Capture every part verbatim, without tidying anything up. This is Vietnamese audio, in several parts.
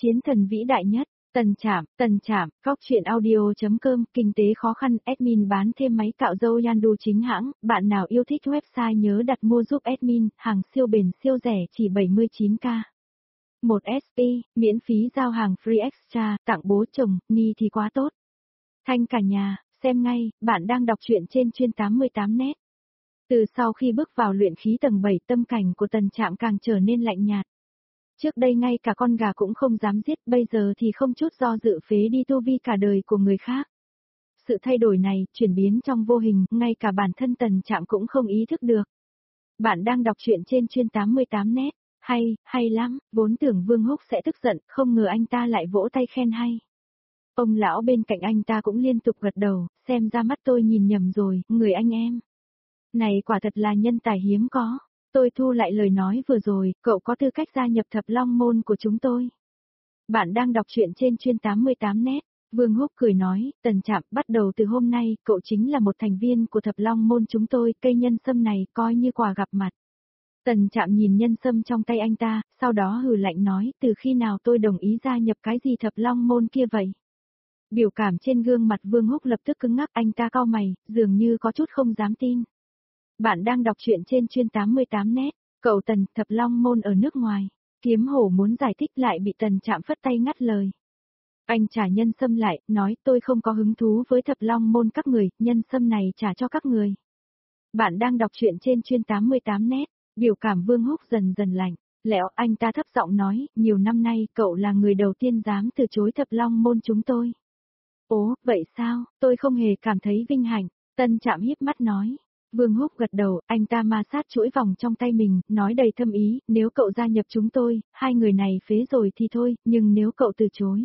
Chiến thần vĩ đại nhất, Tần Trạm, Tần Trạm, Góc truyện audio.com, kinh tế khó khăn, admin bán thêm máy cạo râu Yandu chính hãng, bạn nào yêu thích website nhớ đặt mua giúp admin, hàng siêu bền siêu rẻ chỉ bảy mươi chín k. một ét pê, miễn phí giao hàng free extra, tặng bố chồng, ni thì quá tốt. Thanh cả nhà, xem ngay, bạn đang đọc truyện trên chuyên tám mươi tám net. Từ sau khi bước vào luyện khí tầng bảy, tâm cảnh của Tần Trạm càng trở nên lạnh nhạt. Trước đây ngay cả con gà cũng không dám giết, bây giờ thì không chút do dự phế đi tu vi cả đời của người khác. Sự thay đổi này, chuyển biến trong vô hình, ngay cả bản thân Tần Trạm cũng không ý thức được. Bạn đang đọc truyện trên chuyên tám mươi tám net, hay, hay lắm, vốn tưởng Vương Húc sẽ tức giận, không ngờ anh ta lại vỗ tay khen hay. Ông lão bên cạnh anh ta cũng liên tục gật đầu, xem ra mắt tôi nhìn nhầm rồi, người anh em. Này quả thật là nhân tài hiếm có. Tôi thu lại lời nói vừa rồi, cậu có tư cách gia nhập thập long môn của chúng tôi. Bạn đang đọc truyện trên chuyên tám mươi tám net. Vương Húc cười nói, Tần Trạm, bắt đầu từ hôm nay, cậu chính là một thành viên của thập long môn chúng tôi, cây nhân sâm này coi như quà gặp mặt. Tần Trạm nhìn nhân sâm trong tay anh ta, sau đó hừ lạnh nói, từ khi nào tôi đồng ý gia nhập cái gì thập long môn kia vậy? Biểu cảm trên gương mặt Vương Húc lập tức cứng ngắc, anh ta cau mày, dường như có chút không dám tin. Bạn đang đọc truyện trên chuyên tám mươi tám net, cậu Tần, thập long môn ở nước ngoài. Kiếm hổ muốn giải thích lại bị Tần Trạm phất tay ngắt lời. Anh trả nhân sâm lại, nói tôi không có hứng thú với thập long môn các người, nhân sâm này trả cho các người. Bạn đang đọc truyện trên chuyên tám mươi tám net, biểu cảm Vương Húc dần dần lạnh, lẽo, anh ta thấp giọng nói, nhiều năm nay cậu là người đầu tiên dám từ chối thập long môn chúng tôi. Ố, vậy sao, tôi không hề cảm thấy vinh hạnh, Tần Trạm híp mắt nói. Vương Húc gật đầu, anh ta ma sát chuỗi vòng trong tay mình, nói đầy thâm ý, nếu cậu gia nhập chúng tôi, hai người này phế rồi thì thôi, nhưng nếu cậu từ chối,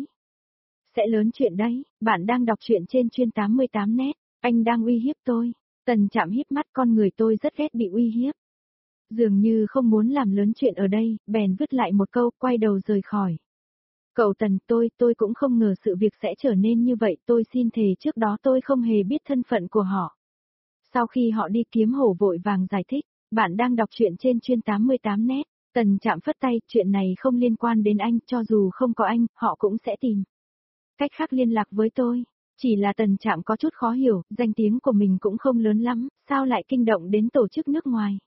sẽ lớn chuyện đấy. Bạn đang đọc truyện trên chuyên tám mươi tám net, anh đang uy hiếp tôi. Tần Trạm híp mắt, con người tôi rất ghét bị uy hiếp. Dường như không muốn làm lớn chuyện ở đây, bèn vứt lại một câu, quay đầu rời khỏi. Cậu Tần, tôi, tôi cũng không ngờ sự việc sẽ trở nên như vậy, tôi xin thề trước đó tôi không hề biết thân phận của họ. Sau khi họ đi, Kiếm hổ vội vàng giải thích, bạn đang đọc truyện trên chuyên tám mươi tám net, Tần Trạm phất tay, chuyện này không liên quan đến anh, cho dù không có anh, họ cũng sẽ tìm cách khác liên lạc với tôi. Chỉ là Tần Trạm có chút khó hiểu, danh tiếng của mình cũng không lớn lắm, sao lại kinh động đến tổ chức nước ngoài?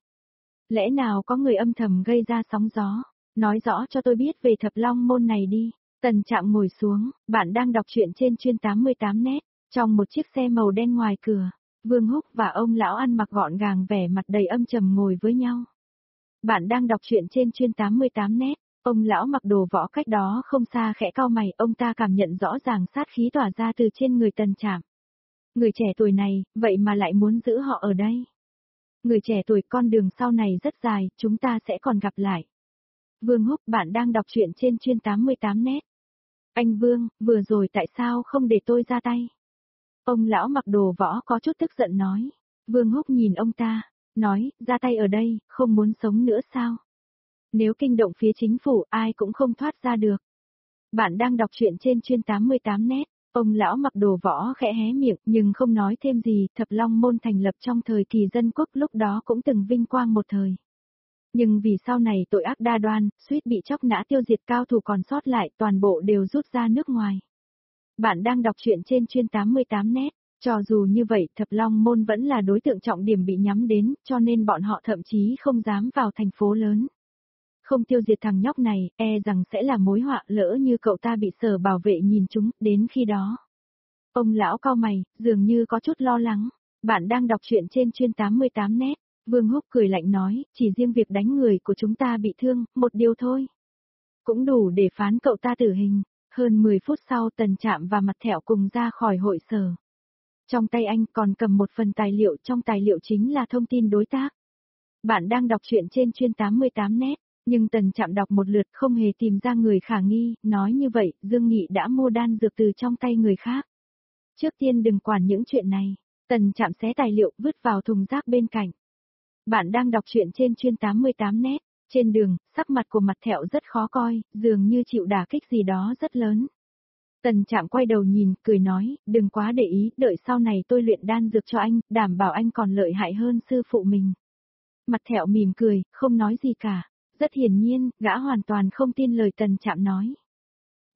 Lẽ nào có người âm thầm gây ra sóng gió? Nói rõ cho tôi biết về thập long môn này đi. Tần Trạm ngồi xuống, bạn đang đọc truyện trên chuyên tám mươi tám net, trong một chiếc xe màu đen ngoài cửa. Vương Húc và ông lão ăn mặc gọn gàng, vẻ mặt đầy âm trầm ngồi với nhau. Bạn đang đọc truyện trên chuyên tám mươi tám net, ông lão mặc đồ võ cách đó không xa khẽ cau mày, ông ta cảm nhận rõ ràng sát khí tỏa ra từ trên người Tần Trạm. Người trẻ tuổi này, vậy mà lại muốn giữ họ ở đây. Người trẻ tuổi, con đường sau này rất dài, chúng ta sẽ còn gặp lại. Vương Húc, bạn đang đọc truyện trên chuyên tám mươi tám net. Anh Vương, vừa rồi tại sao không để tôi ra tay? Ông lão mặc đồ võ có chút tức giận nói. Vương Húc nhìn ông ta, nói, ra tay ở đây, không muốn sống nữa sao? Nếu kinh động phía chính phủ, ai cũng không thoát ra được. Bạn đang đọc truyện trên chuyên tám mươi tám net, ông lão mặc đồ võ khẽ hé miệng, nhưng không nói thêm gì, thập long môn thành lập trong thời kỳ dân quốc lúc đó cũng từng vinh quang một thời. Nhưng vì sau này tội ác đa đoan, suýt bị chóc nã tiêu diệt, cao thủ còn sót lại, toàn bộ đều rút ra nước ngoài. Bạn đang đọc truyện trên chuyên tám mươi tám net, cho dù như vậy, thập long môn vẫn là đối tượng trọng điểm bị nhắm đến, cho nên bọn họ thậm chí không dám vào thành phố lớn. Không tiêu diệt thằng nhóc này, e rằng sẽ là mối họa, lỡ như cậu ta bị sở bảo vệ nhìn chúng, đến khi đó. Ông lão cau mày, dường như có chút lo lắng. Bạn đang đọc truyện trên chuyên tám mươi tám net, Vương Húc cười lạnh nói, chỉ riêng việc đánh người của chúng ta bị thương, một điều thôi. Cũng đủ để phán cậu ta tử hình. Hơn mười phút sau, Tần Trạm và Mặt Thẹo cùng ra khỏi hội sở. Trong tay anh còn cầm một phần tài liệu, trong tài liệu chính là thông tin đối tác. Bạn đang đọc truyện trên chuyên tám mươi tám net, nhưng Tần Trạm đọc một lượt không hề tìm ra người khả nghi, nói như vậy, Dương Nghị đã mua đan dược từ trong tay người khác. Trước tiên đừng quản những chuyện này, Tần Trạm xé tài liệu, vứt vào thùng rác bên cạnh. Bạn đang đọc truyện trên chuyên tám mươi tám net. Trên đường, sắc mặt của Mặt Thẹo rất khó coi, dường như chịu đả kích gì đó rất lớn. Tần Trạm quay đầu nhìn, cười nói, đừng quá để ý, đợi sau này tôi luyện đan dược cho anh, đảm bảo anh còn lợi hại hơn sư phụ mình. Mặt Thẹo mỉm cười, không nói gì cả. Rất hiển nhiên, gã hoàn toàn không tin lời Tần Trạm nói.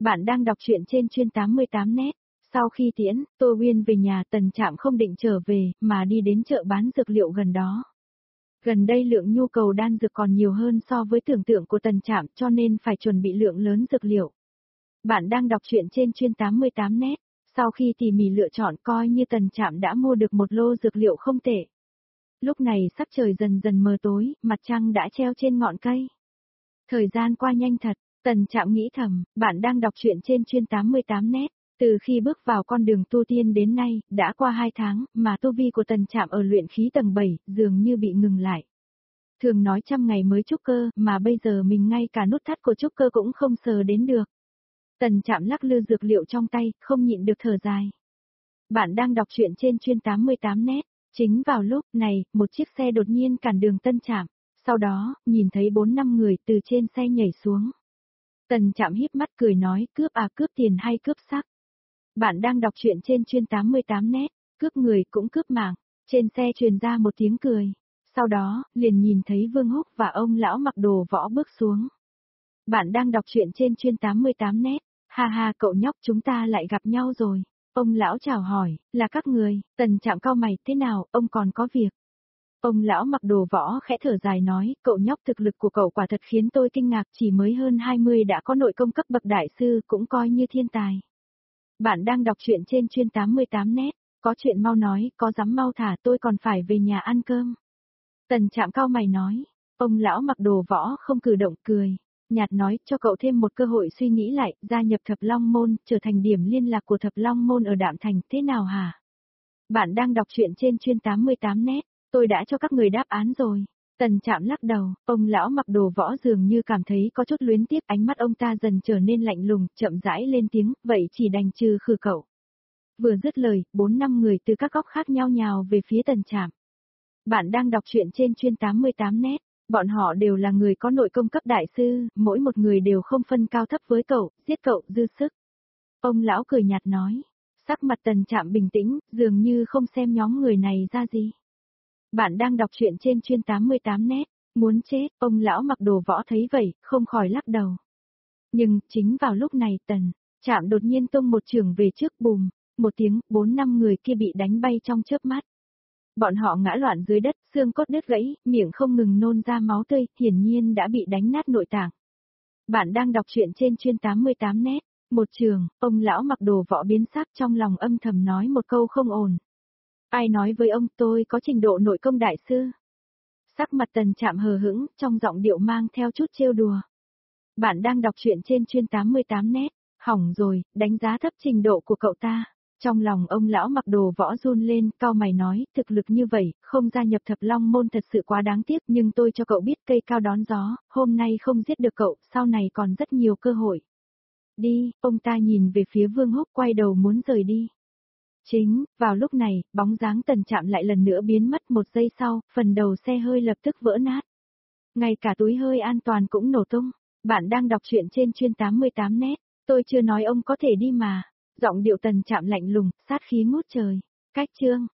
Bạn đang đọc truyện trên chuyên tám mươi tám net. Sau khi tiễn, Tô Uyên về nhà, Tần Trạm không định trở về, mà đi đến chợ bán dược liệu gần đó. Gần đây lượng nhu cầu đan dược còn nhiều hơn so với tưởng tượng của Tần Trạm, cho nên phải chuẩn bị lượng lớn dược liệu. Bạn đang đọc truyện trên chuyên tám mươi tám net. Sau khi tỉ mỉ lựa chọn, coi như Tần Trạm đã mua được một lô dược liệu không tệ. Lúc này sắc trời dần dần mờ tối, mặt trăng đã treo trên ngọn cây. Thời gian qua nhanh thật, Tần Trạm nghĩ thầm. Bạn đang đọc truyện trên chuyên tám mươi tám net. Từ khi bước vào con đường tu tiên đến nay, đã qua hai tháng, mà tu vi của Tần Trạm ở luyện khí tầng bảy, dường như bị ngừng lại. Thường nói trăm ngày mới trúc cơ, mà bây giờ mình ngay cả nút thắt của trúc cơ cũng không sờ đến được. Tần Trạm lắc lư dược liệu trong tay, không nhịn được thở dài. Bạn đang đọc truyện trên chuyên tám mươi tám net. Chính vào lúc này, một chiếc xe đột nhiên cản đường Tần Trạm. Sau đó, nhìn thấy bốn năm người từ trên xe nhảy xuống. Tần Trạm híp mắt cười nói, cướp à, cướp tiền hay cướp xác? Bạn đang đọc truyện trên chuyên tám mươi tám net, cướp người cũng cướp mạng. Trên xe truyền ra một tiếng cười. Sau đó, liền nhìn thấy Vương Húc và ông lão mặc đồ võ bước xuống. Bạn đang đọc truyện trên chuyên tám mươi tám net. Ha ha, cậu nhóc, chúng ta lại gặp nhau rồi. Ông lão chào hỏi, là các người. Tần Trạm cau mày, thế nào, ông còn có việc? Ông lão mặc đồ võ khẽ thở dài nói, cậu nhóc, thực lực của cậu quả thật khiến tôi kinh ngạc, chỉ mới hơn hai mươi đã có nội công cấp bậc đại sư, cũng coi như thiên tài. Bạn đang đọc truyện trên chuyên tám mươi tám net, có chuyện mau nói, có dám mau thả, tôi còn phải về nhà ăn cơm. Tần Trạm cau mày nói, ông lão mặc đồ võ không cử động, cười nhạt nói, cho cậu thêm một cơ hội suy nghĩ lại, gia nhập Thập Long Môn, trở thành điểm liên lạc của Thập Long Môn ở Đạm Thành, thế nào hả? Bạn đang đọc truyện trên chuyên tám mươi tám net, tôi đã cho các người đáp án rồi. Tần Trạm lắc đầu, ông lão mặc đồ võ dường như cảm thấy có chút luyến tiếc, ánh mắt ông ta dần trở nên lạnh lùng, chậm rãi lên tiếng, vậy chỉ đành trừ khử cậu. Vừa dứt lời, bốn năm người từ các góc khác nhau nhào về phía Tần Trạm. Bạn đang đọc truyện trên chuyên tám mươi tám net, bọn họ đều là người có nội công cấp đại sư, mỗi một người đều không phân cao thấp với cậu, giết cậu dư sức. Ông lão cười nhạt nói, sắc mặt Tần Trạm bình tĩnh, dường như không xem nhóm người này ra gì. Bạn đang đọc truyện trên chuyên tám mươi tám net, muốn chết, ông lão mặc đồ võ thấy vậy, không khỏi lắc đầu. Nhưng, chính vào lúc này Tần Trạm đột nhiên tung một chưởng về trước, bùm, một tiếng, bốn năm người kia bị đánh bay trong chớp mắt. Bọn họ ngã loạn dưới đất, xương cốt đứt gãy, miệng không ngừng nôn ra máu tươi, hiển nhiên đã bị đánh nát nội tạng. Bạn đang đọc truyện trên chuyên tám mươi tám net, một trường, ông lão mặc đồ võ biến sắc, trong lòng âm thầm nói một câu không ổn. Ai nói với ông tôi có trình độ nội công đại sư? Sắc mặt Tần Trạm hờ hững, trong giọng điệu mang theo chút trêu đùa. Bạn đang đọc truyện trên chuyên tám mươi tám net, hỏng rồi, đánh giá thấp trình độ của cậu ta. Trong lòng ông lão mặc đồ võ run lên, cau mày nói, thực lực như vậy, không gia nhập Thập Long Môn thật sự quá đáng tiếc, nhưng tôi cho cậu biết cây cao đón gió, hôm nay không giết được cậu, sau này còn rất nhiều cơ hội. Đi, ông ta nhìn về phía Vương Húc, quay đầu muốn rời đi. Chính, vào lúc này, bóng dáng Tần Trạm lại lần nữa biến mất, một giây sau, phần đầu xe hơi lập tức vỡ nát. Ngay cả túi hơi an toàn cũng nổ tung. Bạn đang đọc truyện trên chuyên tám mươi tám net, tôi chưa nói ông có thể đi mà. Giọng điệu Tần Trạm lạnh lùng, sát khí ngút trời. Cách chương